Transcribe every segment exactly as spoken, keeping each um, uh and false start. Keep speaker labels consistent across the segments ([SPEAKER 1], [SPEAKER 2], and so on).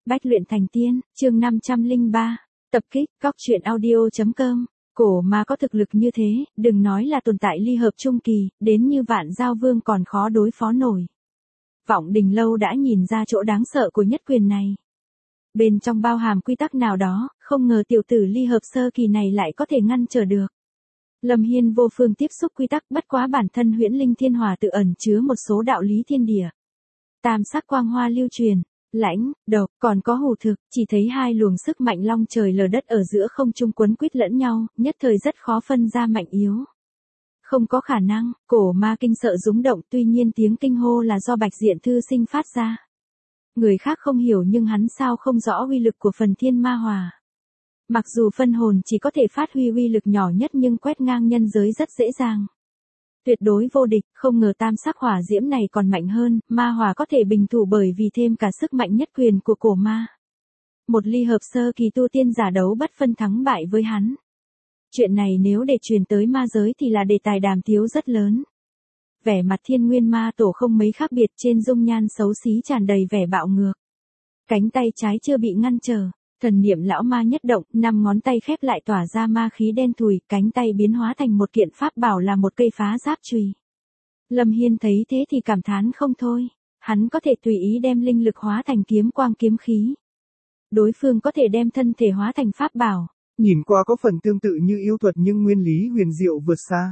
[SPEAKER 1] Bách luyện thành tiên, chương năm trăm lẻ ba, tập kích, góc truyện audio.com. Cổ ma có thực lực như thế, đừng nói là tồn tại ly hợp trung kỳ, đến như Vạn Giao Vương còn khó đối phó nổi. Vọng Đình Lâu đã nhìn ra chỗ đáng sợ của nhất quyền này. Bên trong bao hàm quy tắc nào đó, không ngờ tiểu tử ly hợp sơ kỳ này lại có thể ngăn trở được. Lâm Hiên vô phương tiếp xúc quy tắc, bất quá bản thân huyễn linh thiên hỏa tự ẩn chứa một số đạo lý thiên địa. Tam sắc quang hoa lưu truyền, lãnh, độc, còn có hủ thực, chỉ thấy hai luồng sức mạnh long trời lở đất ở giữa không trung quấn quýt lẫn nhau, nhất thời rất khó phân ra mạnh yếu. Không có khả năng, cổ ma kinh sợ rúng động, tuy nhiên tiếng kinh hô là do Bạch Diện Thư Sinh phát ra. Người khác không hiểu nhưng hắn sao không rõ uy lực của phần thiên ma hỏa. Mặc dù phân hồn chỉ có thể phát huy uy lực nhỏ nhất nhưng quét ngang nhân giới rất dễ dàng. Tuyệt đối vô địch, không ngờ tam sắc hỏa diễm này còn mạnh hơn, ma hỏa có thể bình thủ bởi vì thêm cả sức mạnh nhất quyền của cổ ma. Một ly hợp sơ kỳ tu tiên giả đấu bất phân thắng bại với hắn. Chuyện này nếu để truyền tới ma giới thì là đề tài đàm tiếu rất lớn. Vẻ mặt Thiên Nguyên Ma Tổ không mấy khác biệt, trên dung nhan xấu xí tràn đầy vẻ bạo ngược. Cánh tay trái chưa bị ngăn trở, thần niệm lão ma nhất động, năm ngón tay khép lại tỏa ra ma khí đen thùi, cánh tay biến hóa thành một kiện pháp bảo là một cây phá giáp chùy. Lâm Hiên thấy thế thì cảm thán không thôi, hắn có thể tùy ý đem linh lực hóa thành kiếm quang kiếm khí. Đối phương có thể đem thân thể hóa thành pháp bảo.
[SPEAKER 2] Nhìn qua có phần tương tự như yêu thuật nhưng nguyên lý huyền diệu vượt xa.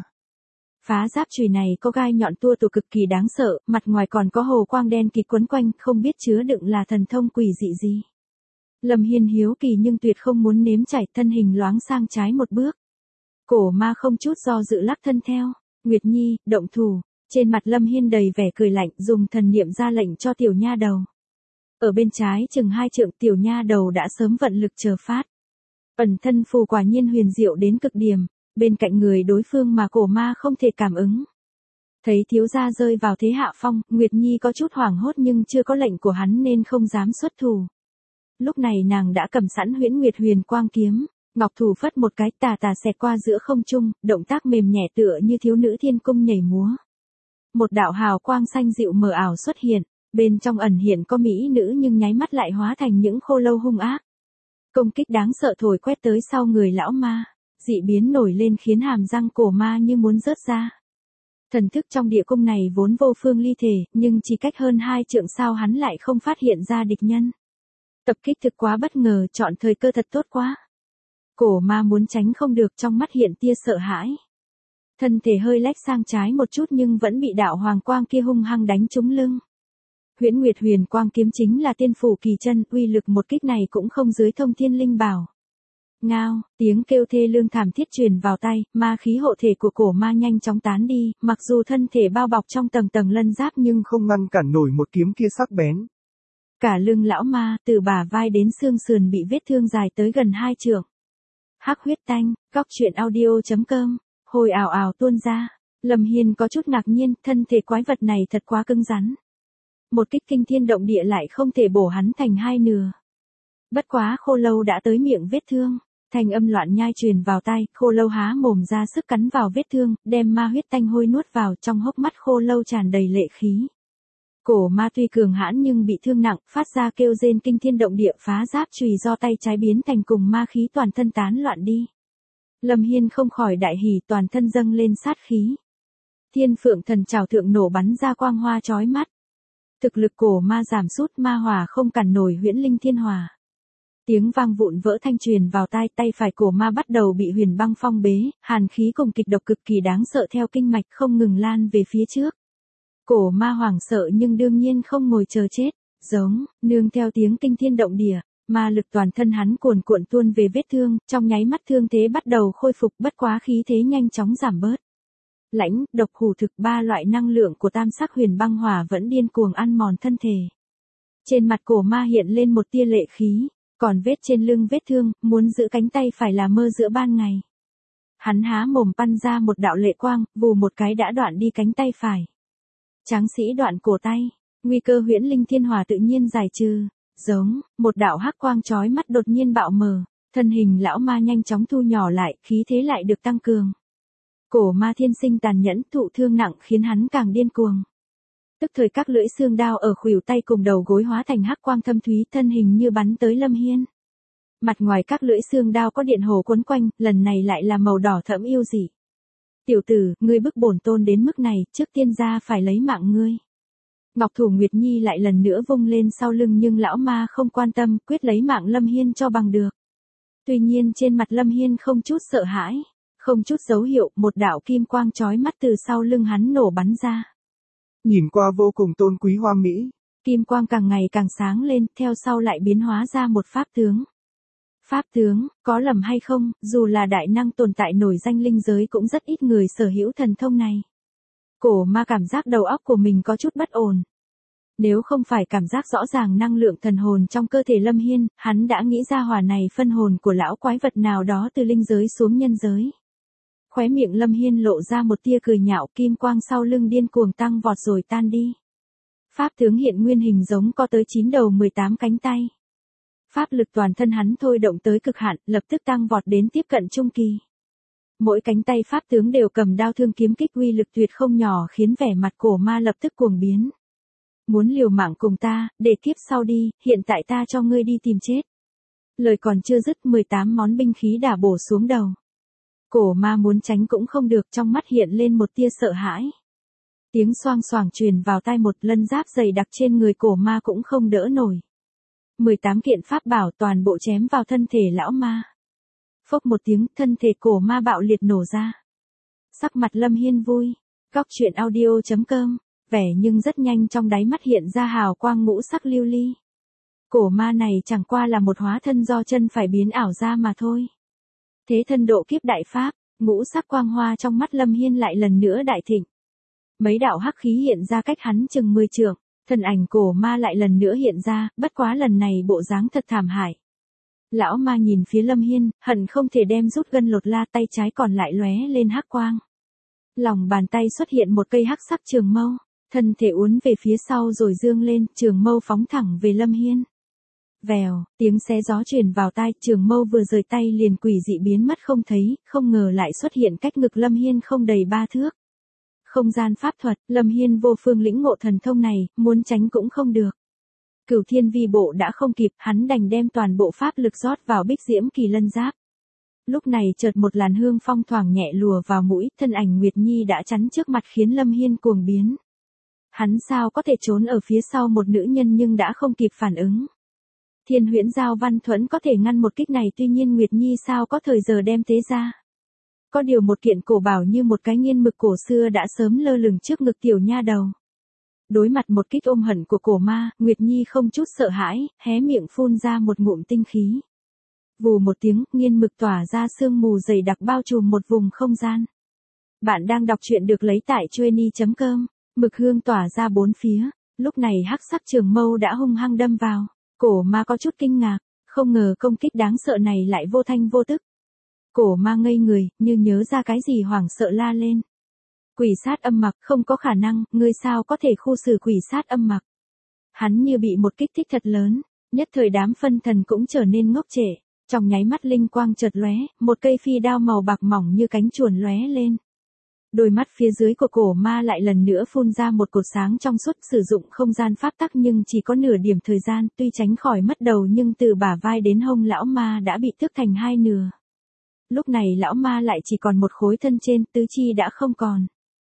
[SPEAKER 1] Phá giáp chùy này có gai nhọn tua tủa cực kỳ đáng sợ, mặt ngoài còn có hồ quang đen kịt quấn quanh, không biết chứa đựng là thần thông quỷ dị gì. Lâm Hiên hiếu kỳ nhưng tuyệt không muốn nếm trải, thân hình loáng sang trái một bước. Cổ ma không chút do dự lắc thân theo. Nguyệt Nhi, động thủ. Trên mặt Lâm Hiên đầy vẻ cười lạnh, dùng thần niệm ra lệnh cho tiểu nha đầu. Ở bên trái chừng hai trượng, tiểu nha đầu đã sớm vận lực chờ phát. Ẩn thân phù quả nhiên huyền diệu đến cực điểm, bên cạnh người đối phương mà cổ ma không thể cảm ứng. Thấy thiếu gia rơi vào thế hạ phong, Nguyệt Nhi có chút hoảng hốt nhưng chưa có lệnh của hắn nên không dám xuất thủ. Lúc này nàng đã cầm sẵn Huyễn Nguyệt Huyền Quang kiếm, ngọc thủ phất một cái, tà tà xẹt qua giữa không trung, động tác mềm nhẹ tựa như thiếu nữ thiên cung nhảy múa. Một đạo hào quang xanh dịu mờ ảo xuất hiện, bên trong ẩn hiện có mỹ nữ nhưng nháy mắt lại hóa thành những khô lâu hung ác. Công kích đáng sợ thổi quét tới sau người lão ma, dị biến nổi lên khiến hàm răng cổ ma như muốn rớt ra. Thần thức trong địa cung này vốn vô phương ly thể, nhưng chỉ cách hơn hai trượng sao hắn lại không phát hiện ra địch nhân. Tập kích thực quá bất ngờ, chọn thời cơ thật tốt quá. Cổ ma muốn tránh không được, trong mắt hiện tia sợ hãi. Thân thể hơi lách sang trái một chút nhưng vẫn bị đạo hoàng quang kia hung hăng đánh trúng lưng. Huyễn Nguyệt Huyền Quang kiếm chính là tiên phủ kỳ chân, uy lực một kích này cũng không dưới thông thiên linh bảo. Ngao, tiếng kêu thê lương thảm thiết truyền vào tai, ma khí hộ thể của cổ ma nhanh chóng tán đi, mặc dù thân thể bao bọc trong tầng tầng lân giáp nhưng không ngăn cản nổi một kiếm kia sắc bén. Cả lưng lão ma, từ bả vai đến xương sườn bị vết thương dài tới gần hai trượng. Hắc huyết tanh, góc truyện audio.com, hồi ảo ảo tuôn ra. Lâm Hiên có chút ngạc nhiên, thân thể quái vật này thật quá cứng rắn. Một kích kinh thiên động địa lại không thể bổ hắn thành hai nửa. Bất quá khô lâu đã tới miệng vết thương, thành âm loạn nhai truyền vào tai, khô lâu há mồm ra sức cắn vào vết thương, đem ma huyết tanh hôi nuốt vào, trong hốc mắt khô lâu tràn đầy lệ khí. Cổ ma tuy cường hãn nhưng bị thương nặng, phát ra kêu rên kinh thiên động địa, phá giáp chùy do tay trái biến thành cùng ma khí toàn thân tán loạn đi. Lâm Hiên không khỏi đại hỉ, toàn thân dâng lên sát khí. Thiên Phượng Thần Trảo thượng nổ bắn ra quang hoa chói mắt. Thực lực cổ ma giảm sút, ma hỏa không cản nổi Huyễn Linh Thiên Hỏa. Tiếng vang vụn vỡ thanh truyền vào tai, tay phải cổ ma bắt đầu bị huyền băng phong bế, hàn khí cùng kịch độc cực kỳ đáng sợ theo kinh mạch không ngừng lan về phía trước. Cổ ma hoảng sợ nhưng đương nhiên không ngồi chờ chết, giống, nương theo tiếng kinh thiên động địa, ma lực toàn thân hắn cuồn cuộn tuôn về vết thương, trong nháy mắt thương thế bắt đầu khôi phục, bất quá khí thế nhanh chóng giảm bớt. Lãnh, độc, hủ thực, ba loại năng lượng của tam sắc huyền băng hỏa vẫn điên cuồng ăn mòn thân thể. Trên mặt cổ ma hiện lên một tia lệ khí, còn vết trên lưng vết thương, muốn giữ cánh tay phải là mơ giữa ban ngày. Hắn há mồm pan ra một đạo lệ quang, vù một cái đã đoạn đi cánh tay phải. Tráng sĩ đoạn cổ tay, nguy cơ Huyễn Linh Thiên Hỏa tự nhiên giải trừ, giống, một đạo hắc quang chói mắt đột nhiên bạo mờ, thân hình lão ma nhanh chóng thu nhỏ lại, khí thế lại được tăng cường. Cổ ma thiên sinh tàn nhẫn, thụ thương nặng khiến hắn càng điên cuồng. Tức thời các lưỡi xương đao ở khuỷu tay cùng đầu gối hóa thành hắc quang thâm thúy, thân hình như bắn tới Lâm Hiên. Mặt ngoài các lưỡi xương đao có điện hồ quấn quanh, lần này lại là màu đỏ thẫm yêu dị. Tiểu tử, ngươi bức bổn tôn đến mức này, trước tiên ra phải lấy mạng ngươi. Ngọc thủ Nguyệt Nhi lại lần nữa vung lên sau lưng nhưng lão ma không quan tâm, quyết lấy mạng Lâm Hiên cho bằng được. Tuy nhiên trên mặt Lâm Hiên không chút sợ hãi, không chút dấu hiệu, một đạo kim quang chói mắt từ sau lưng hắn nổ bắn ra.
[SPEAKER 2] Nhìn qua vô cùng tôn quý hoa mỹ.
[SPEAKER 1] Kim quang càng ngày càng sáng lên, theo sau lại biến hóa ra một pháp tướng. Pháp tướng, có lầm hay không, dù là đại năng tồn tại nổi danh linh giới cũng rất ít người sở hữu thần thông này. Cổ ma cảm giác đầu óc của mình có chút bất ổn. Nếu không phải cảm giác rõ ràng năng lượng thần hồn trong cơ thể Lâm Hiên, hắn đã nghĩ ra hỏa này phân hồn của lão quái vật nào đó từ linh giới xuống nhân giới. Khóe miệng Lâm Hiên lộ ra một tia cười nhạo, kim quang sau lưng điên cuồng tăng vọt rồi tan đi. Pháp tướng hiện nguyên hình giống có tới chín đầu mười tám cánh tay. Pháp lực toàn thân hắn thôi động tới cực hạn, lập tức tăng vọt đến tiếp cận trung kỳ. Mỗi cánh tay pháp tướng đều cầm đao thương kiếm kích uy lực tuyệt không nhỏ khiến vẻ mặt cổ ma lập tức cuồng biến. Muốn liều mạng cùng ta, để kiếp sau đi, hiện tại ta cho ngươi đi tìm chết. Lời còn chưa dứt, mười tám món binh khí đả bổ xuống đầu. Cổ ma muốn tránh cũng không được, trong mắt hiện lên một tia sợ hãi. Tiếng xoang xoàng truyền vào tai, một lân giáp dày đặc trên người cổ ma cũng không đỡ nổi. mười tám kiện pháp bảo toàn bộ chém vào thân thể lão ma. Phốc một tiếng, thân thể cổ ma bạo liệt nổ ra. Sắc mặt Lâm Hiên vui. Góc truyện audio chấm com. Vẻ nhưng rất nhanh trong đáy mắt hiện ra hào quang ngũ sắc lưu ly. Cổ ma này chẳng qua là một hóa thân do chân phải biến ảo ra mà thôi. Thế thân độ kiếp đại pháp, ngũ sắc quang hoa trong mắt Lâm Hiên lại lần nữa đại thịnh. Mấy đạo hắc khí hiện ra cách hắn chừng mười trượng, thân ảnh cổ ma lại lần nữa hiện ra, bất quá lần này bộ dáng thật thảm hại. Lão ma nhìn phía Lâm Hiên, hận không thể đem rút gân lột la, tay trái còn lại lóe lên hắc quang. Lòng bàn tay xuất hiện một cây hắc sắc trường mâu, thân thể uốn về phía sau rồi dương lên, trường mâu phóng thẳng về Lâm Hiên. Vèo, tiếng xé gió truyền vào tai, trường mâu vừa rời tay liền quỷ dị biến mất không thấy, không ngờ lại xuất hiện cách ngực Lâm Hiên không đầy ba thước. Không gian pháp thuật, Lâm Hiên vô phương lĩnh ngộ thần thông này, muốn tránh cũng không được. Cửu thiên vi bộ đã không kịp, hắn đành đem toàn bộ pháp lực rót vào bích diễm kỳ lân giáp. Lúc này chợt một làn hương phong thoảng nhẹ lùa vào mũi, thân ảnh Nguyệt Nhi đã chắn trước mặt khiến Lâm Hiên cuồng biến. Hắn sao có thể trốn ở phía sau một nữ nhân nhưng đã không kịp phản ứng. Thiên huyễn giao văn thuẫn có thể ngăn một kích này, tuy nhiên Nguyệt Nhi sao có thời giờ đem tế ra. Có điều một kiện cổ bảo như một cái nghiên mực cổ xưa đã sớm lơ lửng trước ngực tiểu nha đầu. Đối mặt một kích ôm hận của cổ ma, Nguyệt Nhi không chút sợ hãi, hé miệng phun ra một ngụm tinh khí. Vù một tiếng, nghiên mực tỏa ra sương mù dày đặc bao trùm một vùng không gian. Bạn đang đọc truyện được lấy tại chueni chấm com, mực hương tỏa ra bốn phía, lúc này hắc sắc trường mâu đã hung hăng đâm vào. Cổ ma có chút kinh ngạc, không ngờ công kích đáng sợ này lại vô thanh vô tức. Cổ ma ngây người, như nhớ ra cái gì hoảng sợ la lên. Quỷ sát âm mặc, không có khả năng, ngươi sao có thể khu xử quỷ sát âm mặc. Hắn như bị một kích thích thật lớn, nhất thời đám phân thần cũng trở nên ngốc trệ, trong nháy mắt linh quang chợt lóe, một cây phi đao màu bạc mỏng như cánh chuồn lóe lên. Đôi mắt phía dưới của cổ ma lại lần nữa phun ra một cột sáng trong suốt, sử dụng không gian pháp tắc nhưng chỉ có nửa điểm thời gian, tuy tránh khỏi mất đầu nhưng từ bả vai đến hông lão ma đã bị tước thành hai nửa. Lúc này lão ma lại chỉ còn một khối thân trên, tứ chi đã không còn.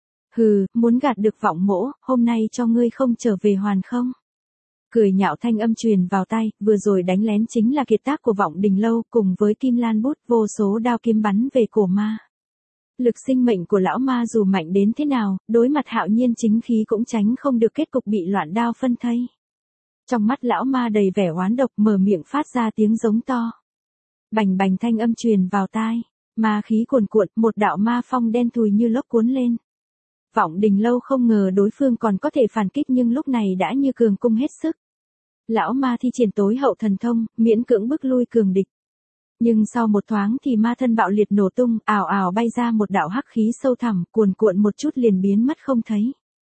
[SPEAKER 1] Hừ, muốn gạt được vọng mỗ, hôm nay cho ngươi không trở về hoàn không? Cười nhạo thanh âm truyền vào tai, vừa rồi đánh lén chính là kiệt tác của vọng đình lâu, cùng với kim lan bút vô số đao kiếm bắn về cổ ma. Lực sinh mệnh của lão ma dù mạnh đến thế nào, đối mặt hạo nhiên chính khí cũng tránh không được kết cục bị loạn đao phân thây. Trong mắt lão ma đầy vẻ oán độc, mở miệng phát ra tiếng giống to. Bành bành thanh âm truyền vào tai, ma khí cuồn cuộn, một đạo ma phong đen thùi như lốc cuốn lên. Vọng đình lâu không ngờ đối phương còn có thể phản kích nhưng lúc này đã như cường cung hết sức. Lão ma thi triển tối hậu thần thông, miễn cưỡng bức lui cường địch. Nhưng sau một thoáng thì ma thân bạo liệt nổ tung, ảo ảo bay ra một đạo hắc khí sâu thẳm, cuồn cuộn một chút liền biến mất không thấy.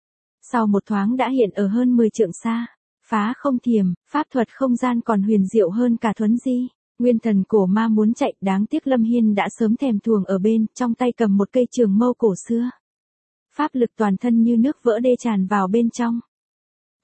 [SPEAKER 1] Sau một thoáng đã hiện ở hơn mười trượng xa, phá không thiềm, pháp thuật không gian còn huyền diệu hơn cả thuấn di. Nguyên thần cổ ma muốn chạy, đáng tiếc Lâm Hiên đã sớm thèm thuồng ở bên, trong tay cầm một cây trường mâu cổ xưa. Pháp lực toàn thân như nước vỡ đê tràn vào bên trong,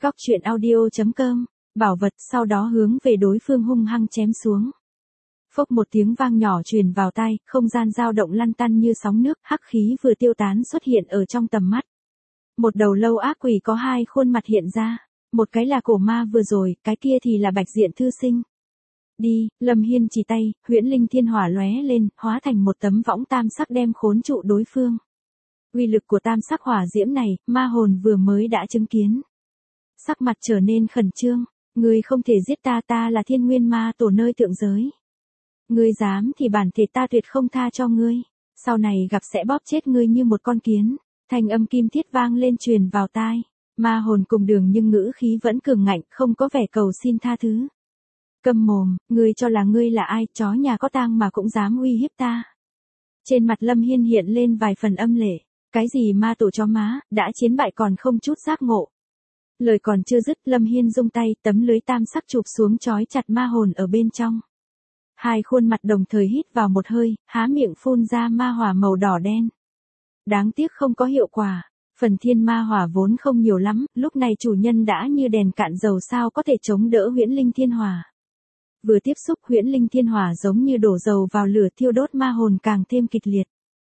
[SPEAKER 1] Cóc truyện audio chấm com, bảo vật sau đó hướng về đối phương hung hăng chém xuống. Phốc một tiếng vang nhỏ truyền vào tai, không gian dao động lăn tăn như sóng nước, hắc khí vừa tiêu tán xuất hiện ở trong tầm mắt. Một đầu lâu ác quỷ có hai khuôn mặt hiện ra, một cái là cổ ma vừa rồi, cái kia thì là Bạch Diện thư sinh. Đi, Lâm Hiên chỉ tay, huyễn linh thiên hỏa lóe lên, hóa thành một tấm võng tam sắc đem khốn trụ đối phương. Uy lực của tam sắc hỏa diễm này, ma hồn vừa mới đã chứng kiến. Sắc mặt trở nên khẩn trương, ngươi không thể giết ta, ta là Thiên Nguyên Ma Tổ nơi thượng giới. Ngươi dám thì bản thể ta tuyệt không tha cho ngươi, sau này gặp sẽ bóp chết ngươi như một con kiến. Thanh âm kim thiết vang lên truyền vào tai, ma hồn cùng Đường nhưng ngữ khí vẫn cường ngạnh, không có vẻ cầu xin tha thứ. Câm mồm, ngươi cho là ngươi là ai, chó nhà có tang mà cũng dám uy hiếp ta. Trên mặt Lâm Hiên hiện lên vài phần âm lệ, cái gì ma tổ chó má, đã chiến bại còn không chút giác ngộ. Lời còn chưa dứt, Lâm Hiên rung tay, tấm lưới tam sắc chụp xuống trói chặt ma hồn ở bên trong. Hai khuôn mặt đồng thời hít vào một hơi, há miệng phun ra ma hỏa màu đỏ đen. Đáng tiếc không có hiệu quả, phần thiên ma hỏa vốn không nhiều lắm, lúc này chủ nhân đã như đèn cạn dầu, sao có thể chống đỡ huyễn linh thiên hỏa. Vừa tiếp xúc huyễn linh thiên hỏa giống như đổ dầu vào lửa thiêu đốt ma hồn càng thêm kịch liệt.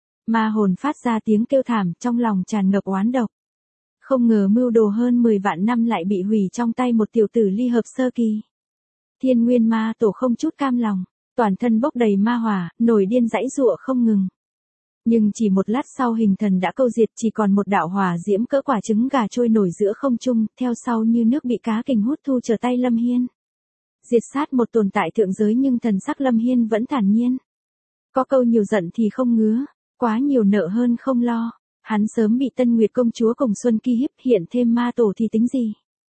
[SPEAKER 1] Ma hồn phát ra tiếng kêu thảm, trong lòng tràn ngập oán độc. Không ngờ mưu đồ hơn mười vạn năm lại bị hủy trong tay một tiểu tử ly hợp sơ kỳ. Thiên Nguyên Ma Tổ không chút cam lòng, toàn thân bốc đầy ma hỏa, nổi điên giãy giụa không ngừng. Nhưng chỉ một lát sau hình thần đã câu diệt, chỉ còn một đạo hỏa diễm cỡ quả trứng gà trôi nổi giữa không trung, theo sau như nước bị cá kình hút thu trở tay Lâm Hiên. Diệt sát một tồn tại thượng giới nhưng thần sắc Lâm Hiên vẫn thản nhiên. Có câu nhiều giận thì không ngứa, quá nhiều nợ hơn không lo. Hắn sớm bị Tân Nguyệt công chúa cùng Xuân Ki hiếp, hiện thêm ma tổ thì tính gì.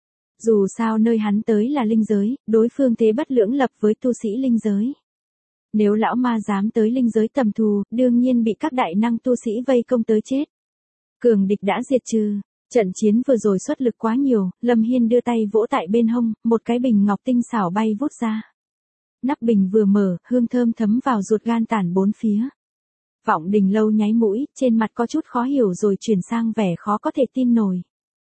[SPEAKER 1] Dù sao nơi hắn tới là linh giới, đối phương thế bất lưỡng lập với tu sĩ linh giới. Nếu lão ma dám tới linh giới tầm thù, đương nhiên bị các đại năng tu sĩ vây công tới chết. Cường địch đã diệt trừ, trận chiến vừa rồi xuất lực quá nhiều, Lâm Hiên đưa tay vỗ tại bên hông, một cái bình ngọc tinh xảo bay vút ra. Nắp bình vừa mở, hương thơm thấm vào ruột gan tản bốn phía. Vọng Đình Lâu nháy mũi, trên mặt có chút khó hiểu rồi chuyển sang vẻ khó có thể tin nổi.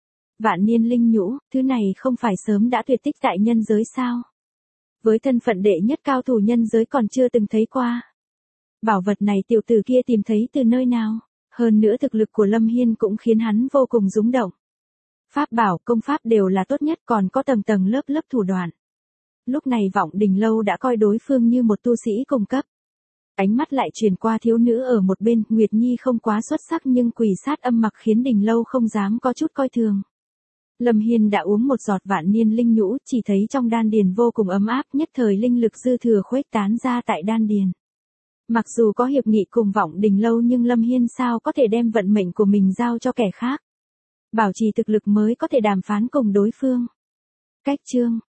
[SPEAKER 1] Vạn niên linh nhũ, thứ này không phải sớm đã tuyệt tích tại nhân giới sao? Với thân phận đệ nhất cao thủ nhân giới còn chưa từng thấy qua. Bảo vật này tiểu tử kia tìm thấy từ nơi nào? Hơn nữa thực lực của Lâm Hiên cũng khiến hắn vô cùng rúng động. Pháp bảo, công pháp đều là tốt nhất, còn có tầng tầng lớp lớp thủ đoạn. Lúc này Vọng Đình Lâu đã coi đối phương như một tu sĩ cùng cấp. Ánh mắt lại truyền qua thiếu nữ ở một bên, Nguyệt Nhi không quá xuất sắc nhưng quỷ sát âm mặc khiến Đình Lâu không dám có chút coi thường. Lâm Hiên đã uống một giọt vạn niên linh nhũ, chỉ thấy trong đan điền vô cùng ấm áp, nhất thời linh lực dư thừa khuếch tán ra tại đan điền. Mặc dù có hiệp nghị cùng Vọng Đình Lâu nhưng Lâm Hiên sao có thể đem vận mệnh của mình giao cho kẻ khác. Bảo trì thực lực mới có thể đàm phán cùng đối phương. Cách chương